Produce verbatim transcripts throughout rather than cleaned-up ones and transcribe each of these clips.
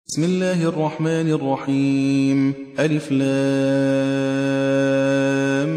بسم الله الرحمن الرحيم. ألف لام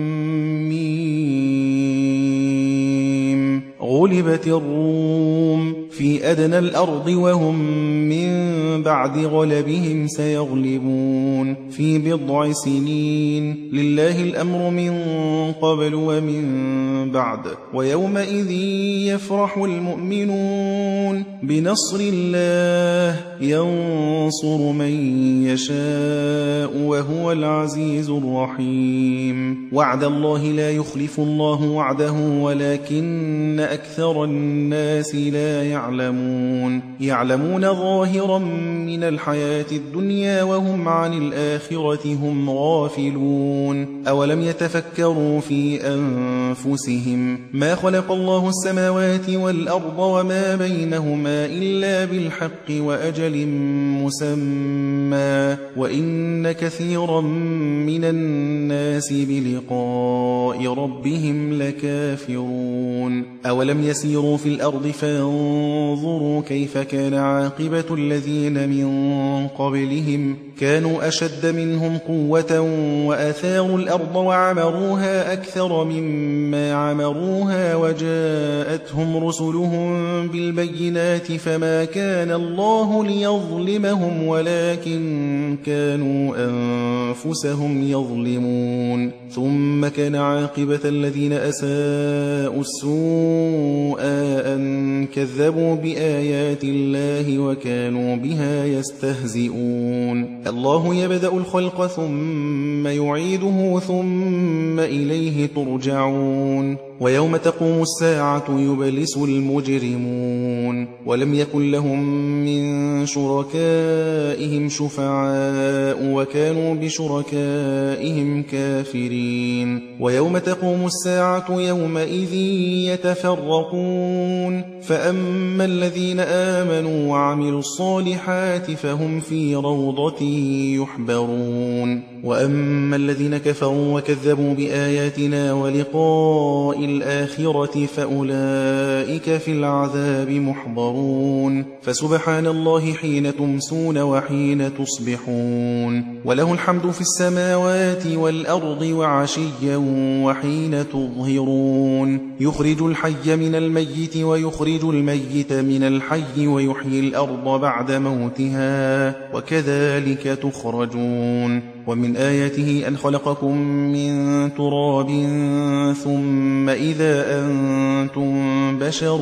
ميم. غلبت الروم في أدنى الأرض وهم من بعد غلبهم سيغلبون في بضع سنين. لله الأمر من قبل ومن بعد. ويومئذ يفرح المؤمنون بنصر الله ينصر من يشاء وهو العزيز الرحيم. وعد الله لا يخلف الله وعده ولكن أكثر الناس لا يعلمون. يعلمون ظاهرا من الحياة الدنيا وهم عن الآخرة هم غافلون. أولم يتفكروا في أنفسهم ما خلق الله السماوات والأرض وما بينهما إلا بالحق وأجل مسمى وإن كثيرا من الناس بلقاء ربهم لكافرون. أولم يسيروا في الأرض فانظروا كيف كان عاقبة الذين من قبلهم كانوا أشد منهم قوة وأثاروا الأرض وعمروها أكثر مما عمروها وجاءتهم رسلهم بالبينات فما كان الله ليظلمهم ولكن كانوا أنفسهم يظلمون. ثم كان عاقبة الذين أساءوا السوء أن كذبوا بآيات الله وكانوا بها يستهزئون. الله يبدأ الخلق ثم يعيده ثم إليه ترجعون. ويوم تقوم الساعة يبلس المجرمون ولم يكن لهم من شركائهم شفعاء وكانوا بشركائهم كافرين. ويوم تقوم الساعة يومئذ يتفرقون فأما الذين آمنوا وعملوا الصالحات فهم في روضة يحبرون وأما الذين كفروا وكذبوا بآياتنا ولقاء الآخرة فأولئك في العذاب محضرون. فسبحان الله حين تمسون وحين تصبحون وله الحمد في السماوات والأرض وعشيا وحين تظهرون. يخرج الحي من الميت ويخرج الميت من الحي ويحيي الأرض بعد موتها وكذلك تخرجون. ومن آياته أن خلقكم من تراب ثم إذا أنتم بشر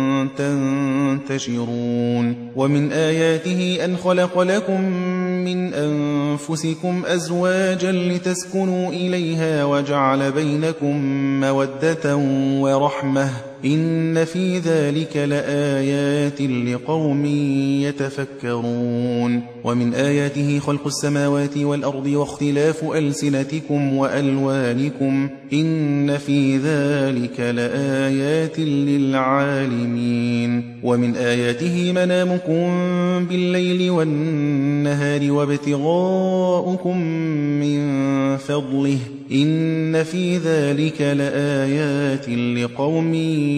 تنتشرون. ومن آياته أن خلق لكم من أنفسكم أزواجا لتسكنوا إليها وجعل بينكم مودة ورحمة إن في ذلك لآيات لقوم يتفكرون. ومن آياته خلق السماوات والأرض واختلاف ألسنتكم وألوانكم إن في ذلك لآيات للعالمين. ومن آياته منامكم بالليل والنهار وابتغاؤكم من فضله إن في ذلك لآيات لقوم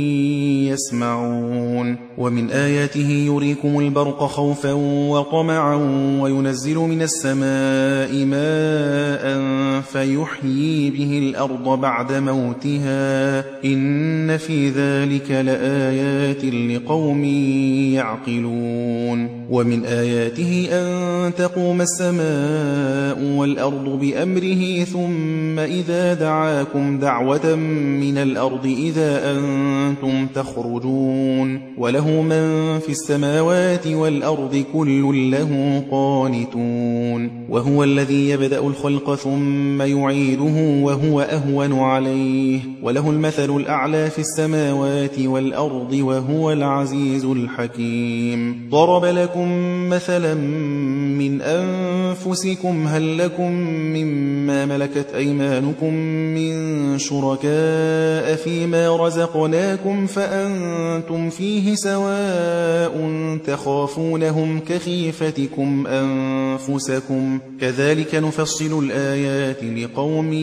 يسمعون. ومن آياته يريكم البرق خوفا وطمعا وينزل من السماء ماء فيحيي به الأرض بعد موتها إن في ذلك لآيات لقوم يعقلون. ومن آياته أن تقوم السماء والأرض بأمره ثم إذا دعاكم دعوة من الأرض إذا أنتم تخرجون. وله من في السماوات والأرض كل له قانتون. وهو الذي يبدأ الخلق ثم يعيده وهو أهون عليه وله المثل الأعلى في السماوات والأرض وهو العزيز الحكيم. ضرب لكم مثلا من أنفسكم هل لكم مما ملكت أيمانكم أيمانكم من شركاء فيما رزقناكم فأنتم فيه سواء تخافونهم كخيفتكم أنفسكم كذلك نفصل الآيات لقوم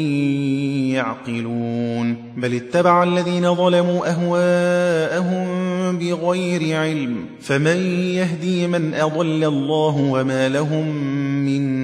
يعقلون بل اتبع الذين ظلموا أهواءهم بغير علم فمن يهدي من أضل الله وما لهم من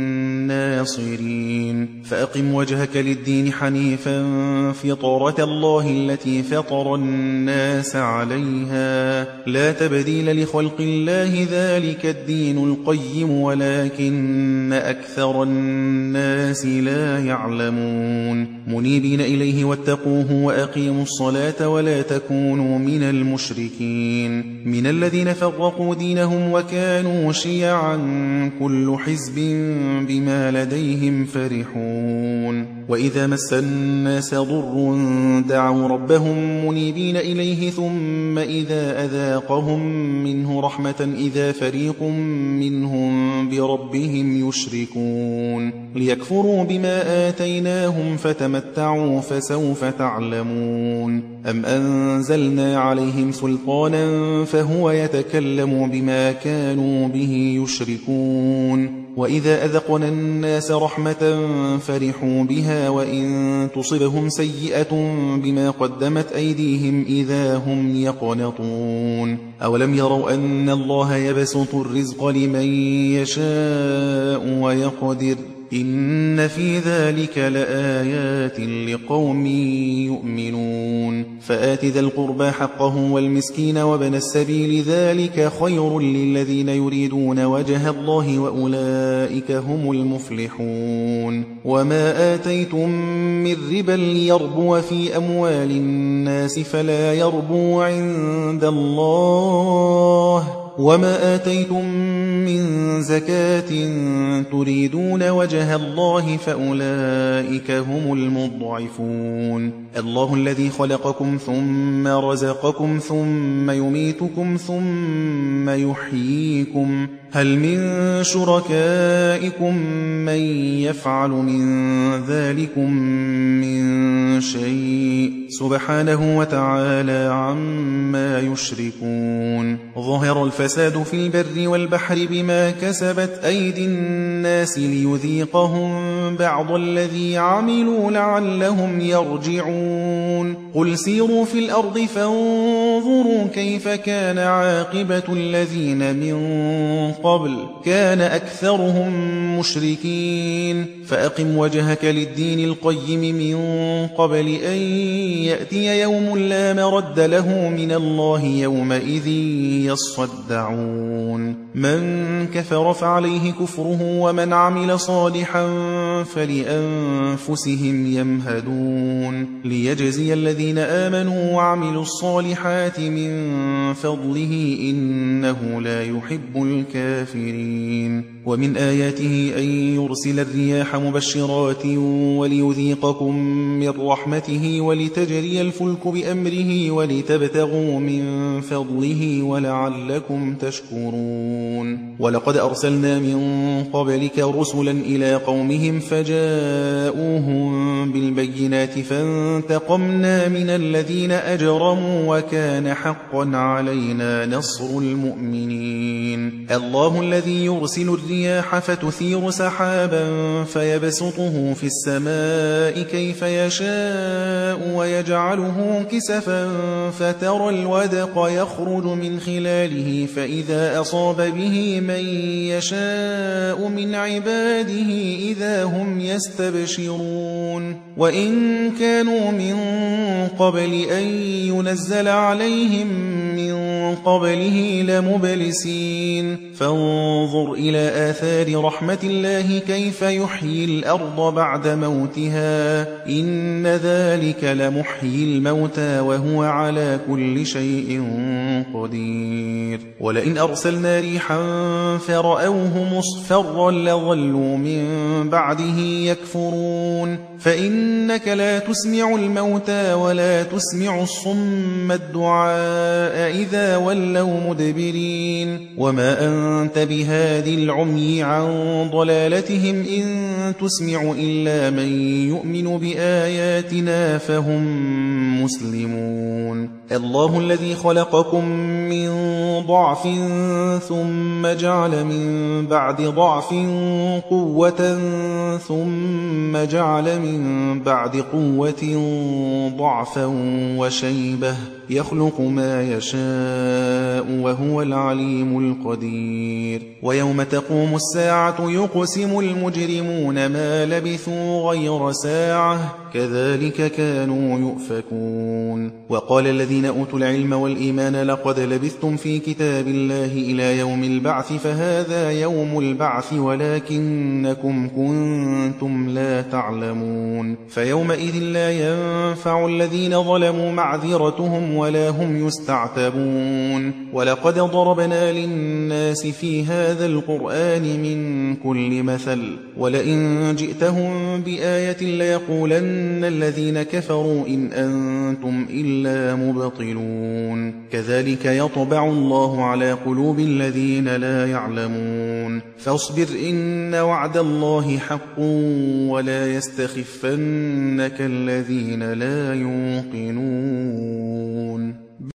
ناصرين فأقم وجهك للدين حنيفا فطرة الله التي فطر الناس عليها لا تبديل لخلق الله ذلك الدين القيم ولكن أكثر الناس لا يعلمون منيبين إليه واتقوه وأقيموا الصلاة ولا تكونوا من المشركين من الذين فرقوا دينهم وكانوا شيعا كل حزب بما لديهم فرحون وإذا مس الناس ضر دعوا ربهم منيبين إليه ثم إذا أذاقهم منه رحمة إذا فريق منهم بربهم يشركون ليكفروا بما آتيناهم فتمتعوا فسوف تعلمون أم أنزلنا عليهم سلطانا فهو يتكلم بما كانوا به يشركون وإذا أذقنا الناس رحمة فرحوا بها وإن تصبهم سيئة بما قدمت أيديهم إذا هم يقنطون أولم يروا أن الله يبسط الرزق لمن يشاء ويقدر إن في ذلك لآيات لقوم يؤمنون فآت ذا القربى حقه والمسكين وابن السبيل ذلك خير للذين يريدون وجه الله وأولئك هم المفلحون وما آتيتم من ربا ليربو في أموال الناس فلا يربو عند الله وما آتيتم من زكاة تريدون وجه الله فأولئك هم المضعفون الله الذي خلقكم ثم رزقكم ثم يميتكم ثم يحييكم هل من شركائكم من يفعل من ذلكم من شيء سبحانه وتعالى عما يشركون ظهر الفساد في البر والبحر بما كسبت أيدي الناس ليذيقهم بعض الذي عملوا لعلهم يرجعون قل سيروا في الأرض فانظروا كيف كان عاقبة الذين من قبل كان أكثرهم مشركين فأقم وجهك للدين القيم من قبل أن يأتي يوم لا مرد له من الله يومئذ يصدعون من كفر فعليه كفره ومن عمل صالحا فلأنفسهم يمهدون ليجزي الذين آمنوا وعملوا الصالحات من فضله إنه لا يحب الكافرين ومن آياته أن يرسل الرياح مبشرات وليذيقكم من رحمته ولتجري الفلك بأمره ولتبتغوا من فضله ولعلكم تشكرون ولقد أرسلنا من قبلك رسلا إلى قومهم فجاءوهم بالبينات فانتقمنا من الذين أجرموا وكان حقا علينا نصر المؤمنين الله الذي يرسل الرياح فتثير سحابا فيبسطه في السماء كيف يشاء ويجعله كسفا فترى الودق يخرج من خلاله فإذا أصاب به من يشاء من عباده إذا هم يستبشرون وإن كانوا من قبل أن ينزل عليهم من قبله لمبلسين فانظر إلى آثار رحمة الله كيف يحيي الأرض بعد موتها إن ذلك لمحيي الموتى وهو على كل شيء قدير ولئن أرسلنا ريحا فرأوه مصفرا لظلوا من بعده يكفرون فإنك لا تسمع الموتى ولا تسمع الصم الدعاء إذا ولوا مدبرين وما أنت بهاد العمي عن ضلالتهم إن تسمع إلا من يؤمن بآياتنا فهم مسلمون الله الذي خلقكم من ضعف ثم جعل من بعد ضعف قوة ثم جعل من بعد قوة ضعفا وشيبة يخلق ما يشاء وهو العليم القدير ويوم تقوم الساعة يقسم المجرمون ما لبثوا غير ساعة كذلك كانوا يؤفكون وقال الذين أوتوا العلم والإيمان لقد لبثتم في كتاب الله إلى يوم البعث فهذا يوم البعث ولكنكم كنتم لا تعلمون فيومئذ لا ينفع الذين ظلموا معذرتهم ولا هم يستعتبون ولقد ضربنا للناس في هذا القرآن من كل مثل ولئن جئتهم بآية ليقولن الذين كفروا إن أنتم إلا مبطلون كذلك يطبع الله على قلوب الذين لا يعلمون فاصبر إن وعد الله حق ولا يستخفنك الذين لا يوقنون